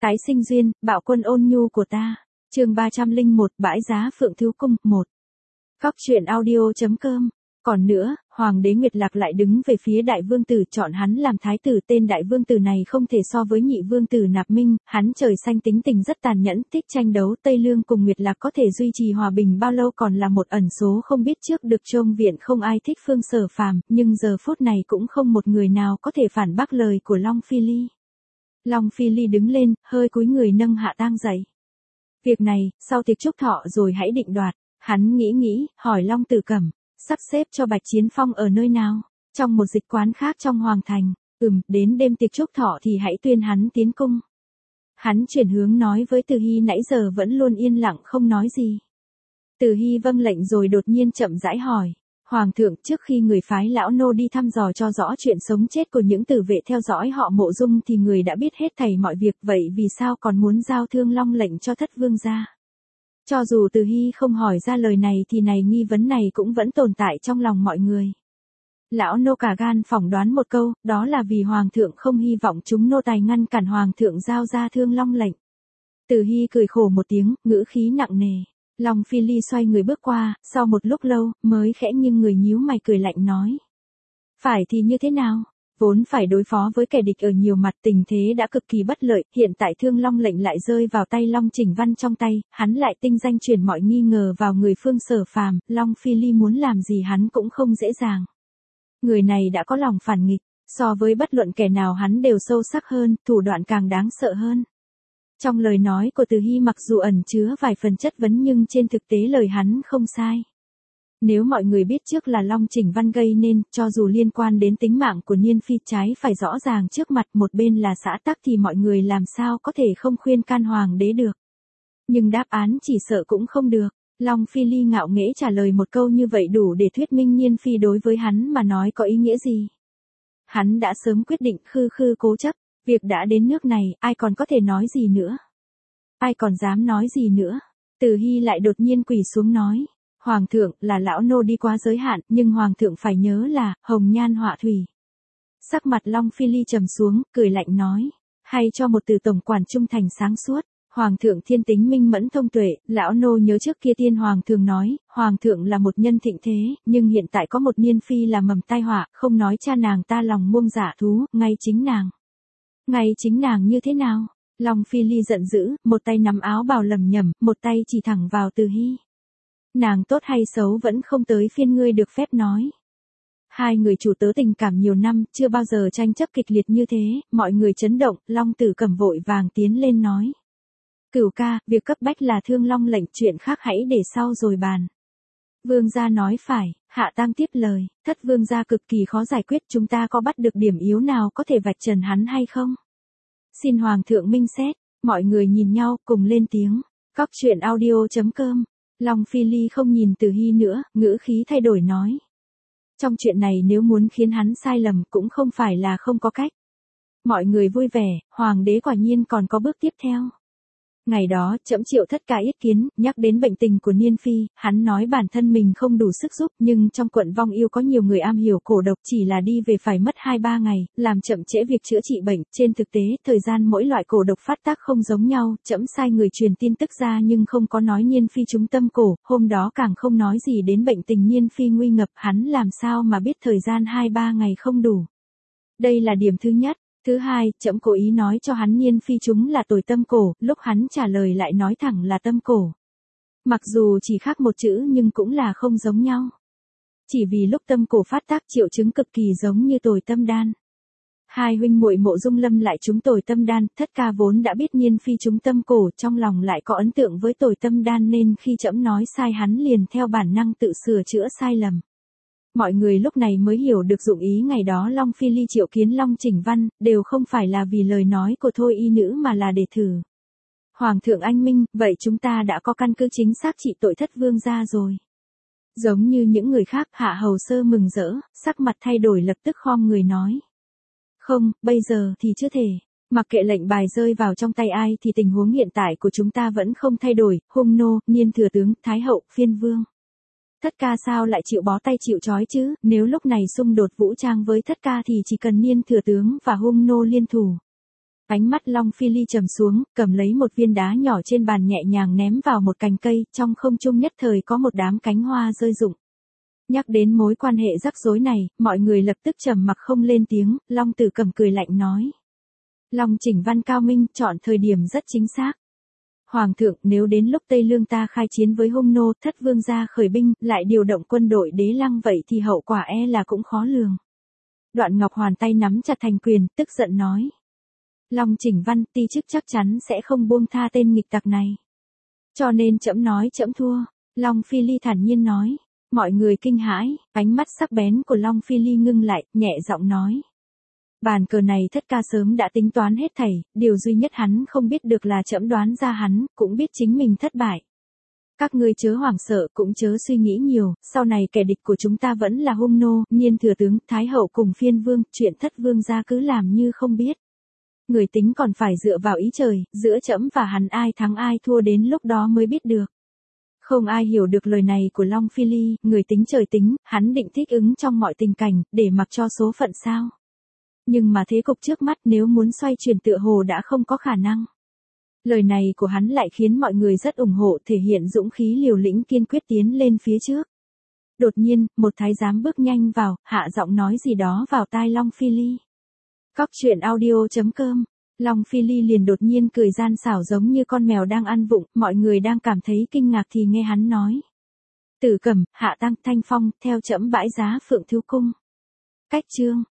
Tái sinh duyên, bạo quân ôn nhu của ta. Chương 301, bãi giá Phượng Thiếu Cung 1. Góc truyện audio.com. Còn nữa, Hoàng đế Nguyệt Lạc lại đứng về phía đại vương tử, chọn hắn làm thái tử. Tên đại vương tử này không thể so với nhị vương tử Nạp Minh, hắn trời xanh tính tình rất tàn nhẫn, thích tranh đấu. Tây Lương cùng Nguyệt Lạc có thể duy trì hòa bình bao lâu còn là một ẩn số không biết trước được. Trong viện không ai thích Phương Sở Phàm, nhưng giờ phút này cũng không một người nào có thể phản bác lời của Long Phi Ly. Long Phi Ly đứng lên, hơi cúi người nâng Hạ Tang dậy. Việc này, sau tiệc chúc thọ rồi hãy định đoạt. Hắn nghĩ, hỏi Long Tử Cẩm, sắp xếp cho Bạch Chiến Phong ở nơi nào? Trong một dịch quán khác trong Hoàng Thành. Đến đêm tiệc chúc thọ thì hãy tuyên hắn tiến cung. Hắn chuyển hướng nói với Từ Hy nãy giờ vẫn luôn yên lặng không nói gì. Từ Hy vâng lệnh rồi đột nhiên chậm rãi hỏi. Hoàng thượng, trước khi người phái lão nô đi thăm dò cho rõ chuyện sống chết của những tử vệ theo dõi họ Mộ Dung thì người đã biết hết thảy mọi việc, vậy vì sao còn muốn giao Thương Long lệnh cho Thất vương gia? Cho dù Từ Hy không hỏi ra lời này thì nghi vấn này cũng vẫn tồn tại trong lòng mọi người. Lão nô cả gan phỏng đoán một câu, đó là vì Hoàng thượng không hy vọng chúng nô tài ngăn cản Hoàng thượng giao ra Thương Long lệnh. Từ Hy cười khổ một tiếng, ngữ khí nặng nề. Long Phi Ly xoay người bước qua, sau một lúc lâu, mới khẽ nghiêng người nhíu mày cười lạnh nói. Phải thì như thế nào? Vốn phải đối phó với kẻ địch ở nhiều mặt, tình thế đã cực kỳ bất lợi, hiện tại Thương Long lệnh lại rơi vào tay Long Chỉnh Văn trong tay, hắn lại tinh danh chuyển mọi nghi ngờ vào người Phương Sở Phàm, Long Phi Ly muốn làm gì hắn cũng không dễ dàng. Người này đã có lòng phản nghịch, so với bất luận kẻ nào hắn đều sâu sắc hơn, thủ đoạn càng đáng sợ hơn. Trong lời nói của Từ Hy mặc dù ẩn chứa vài phần chất vấn nhưng trên thực tế lời hắn không sai. Nếu mọi người biết trước là Long Chỉnh Văn gây nên, cho dù liên quan đến tính mạng của Niên Phi trái phải rõ ràng trước mặt, một bên là xã tắc thì mọi người làm sao có thể không khuyên can Hoàng đế được. Nhưng đáp án chỉ sợ cũng không được. Long Phi Ly ngạo nghễ trả lời một câu như vậy đủ để thuyết minh Niên Phi đối với hắn mà nói có ý nghĩa gì. Hắn đã sớm quyết định khư cố chấp. Việc đã đến nước này, ai còn có thể nói gì nữa? Ai còn dám nói gì nữa? Từ Hy lại đột nhiên quỳ xuống nói. Hoàng thượng, là lão nô đi quá giới hạn, nhưng Hoàng thượng phải nhớ là, hồng nhan họa thủy. Sắc mặt Long Phi Ly trầm xuống, cười lạnh nói. Hay cho một từ tổng quản trung thành sáng suốt. Hoàng thượng thiên tính minh mẫn thông tuệ, lão nô nhớ trước kia tiên hoàng thường nói, Hoàng thượng là một nhân thịnh thế, nhưng hiện tại có một Niên Phi là mầm tai họa, không nói cha nàng ta lòng muông dạ thú, ngay chính nàng. Ngay chính nàng như thế nào? Long Phi Ly giận dữ, một tay nắm áo bào lầm nhầm, một tay chỉ thẳng vào Từ Hy. Nàng tốt hay xấu vẫn không tới phiên ngươi được phép nói. Hai người chủ tớ tình cảm nhiều năm, chưa bao giờ tranh chấp kịch liệt như thế, mọi người chấn động, Long Tử Cẩm vội vàng tiến lên nói. Cửu ca, việc cấp bách là Thương Long lệnh, chuyện khác hãy để sau rồi bàn. Vương gia nói phải, Hạ Tang tiếp lời, Thất vương gia cực kỳ khó giải quyết, chúng ta có bắt được điểm yếu nào có thể vạch trần hắn hay không? Xin Hoàng thượng minh xét, mọi người nhìn nhau, cùng lên tiếng. Góc truyện audio.com. Long Phi Ly không nhìn Từ Hy nữa, ngữ khí thay đổi nói. Trong chuyện này nếu muốn khiến hắn sai lầm cũng không phải là không có cách. Mọi người vui vẻ, Hoàng đế quả nhiên còn có bước tiếp theo. Ngày đó, trẫm triệu thất ca yết kiến, nhắc đến bệnh tình của Niên Phi, hắn nói bản thân mình không đủ sức giúp, nhưng trong quận Vong Yêu có nhiều người am hiểu cổ độc, chỉ là đi về phải mất 2-3 ngày, làm chậm trễ việc chữa trị bệnh. Trên thực tế, thời gian mỗi loại cổ độc phát tác không giống nhau, trẫm sai người truyền tin tức ra nhưng không có nói Niên Phi trúng tâm cổ, hôm đó càng không nói gì đến bệnh tình Niên Phi nguy ngập, hắn làm sao mà biết thời gian 2-3 ngày không đủ. Đây là điểm thứ nhất. Thứ hai, trẫm cố ý nói cho hắn Niên Phi chúng là tồi tâm cổ, lúc hắn trả lời lại nói thẳng là tâm cổ. Mặc dù chỉ khác một chữ nhưng cũng là không giống nhau. Chỉ vì lúc tâm cổ phát tác triệu chứng cực kỳ giống như tồi tâm đan. Hai huynh muội Mộ Dung Lâm lại trúng tồi tâm đan, thất ca vốn đã biết Niên Phi trúng tâm cổ, trong lòng lại có ấn tượng với tồi tâm đan nên khi trẫm nói sai hắn liền theo bản năng tự sửa chữa sai lầm. Mọi người lúc này mới hiểu được dụng ý ngày đó Long Phi Ly triệu kiến Long Chỉnh Văn, đều không phải là vì lời nói của thôi y nữ mà là để thử. Hoàng thượng anh minh, vậy chúng ta đã có căn cứ chính xác trị tội Thất vương gia rồi. Giống như những người khác, Hạ Hầu Sơ mừng rỡ, sắc mặt thay đổi lập tức khom người nói. Không, bây giờ thì chưa thể. Mặc kệ lệnh bài rơi vào trong tay ai thì tình huống hiện tại của chúng ta vẫn không thay đổi, Hung nô, Niên thừa tướng, Thái hậu, Phiên vương. Thất ca sao lại chịu bó tay chịu trói chứ, nếu lúc này xung đột vũ trang với thất ca thì chỉ cần Niên thừa tướng và Hung nô liên thủ. Ánh mắt Long Phi Ly trầm xuống, cầm lấy một viên đá nhỏ trên bàn nhẹ nhàng ném vào một cành cây, trong không trung nhất thời có một đám cánh hoa rơi rụng. Nhắc đến mối quan hệ rắc rối này, mọi người lập tức trầm mặc không lên tiếng, Long Tử Cầm cười lạnh nói. Long Chỉnh Văn cao minh, chọn thời điểm rất chính xác. Hoàng thượng, nếu đến lúc Tây Lương ta khai chiến với Hung nô, Thất Vương gia khởi binh, lại điều động quân đội Đế Lăng vậy thì hậu quả e là cũng khó lường. Đoạn Ngọc Hoàn tay nắm chặt thành quyền, tức giận nói. Long Chỉnh Văn, ti chức chắc chắn sẽ không buông tha tên nghịch tặc này. Cho nên trẫm nói trẫm thua. Long Phi Ly thản nhiên nói. Mọi người kinh hãi, ánh mắt sắc bén của Long Phi Ly ngưng lại, nhẹ giọng nói. Bàn cờ này Thất ca sớm đã tính toán hết thảy, điều duy nhất hắn không biết được là trẫm đoán ra hắn, cũng biết chính mình thất bại. Các ngươi chớ hoảng sợ, cũng chớ suy nghĩ nhiều, sau này kẻ địch của chúng ta vẫn là Hung nô, Nhiên thừa tướng, Thái hậu cùng Phiên vương, chuyện Thất vương gia cứ làm như không biết. Người tính còn phải dựa vào ý trời, giữa trẫm và hắn ai thắng ai thua đến lúc đó mới biết được. Không ai hiểu được lời này của Long Phi Ly, người tính trời tính, hắn định thích ứng trong mọi tình cảnh, để mặc cho số phận sao. Nhưng mà thế cục trước mắt nếu muốn xoay chuyển tựa hồ đã không có khả năng. Lời này của hắn lại khiến mọi người rất ủng hộ, thể hiện dũng khí liều lĩnh kiên quyết tiến lên phía trước. Đột nhiên, một thái giám bước nhanh vào, hạ giọng nói gì đó vào tai Long Phi Ly. Cóc truyện audio.com. Long Phi Ly liền đột nhiên cười gian xảo giống như con mèo đang ăn vụng, mọi người đang cảm thấy kinh ngạc thì nghe hắn nói. Tử Cẩm, Hạ Tăng, Thanh Phong, theo trẫm bãi giá Phượng Thiếu Cung. Cách chương.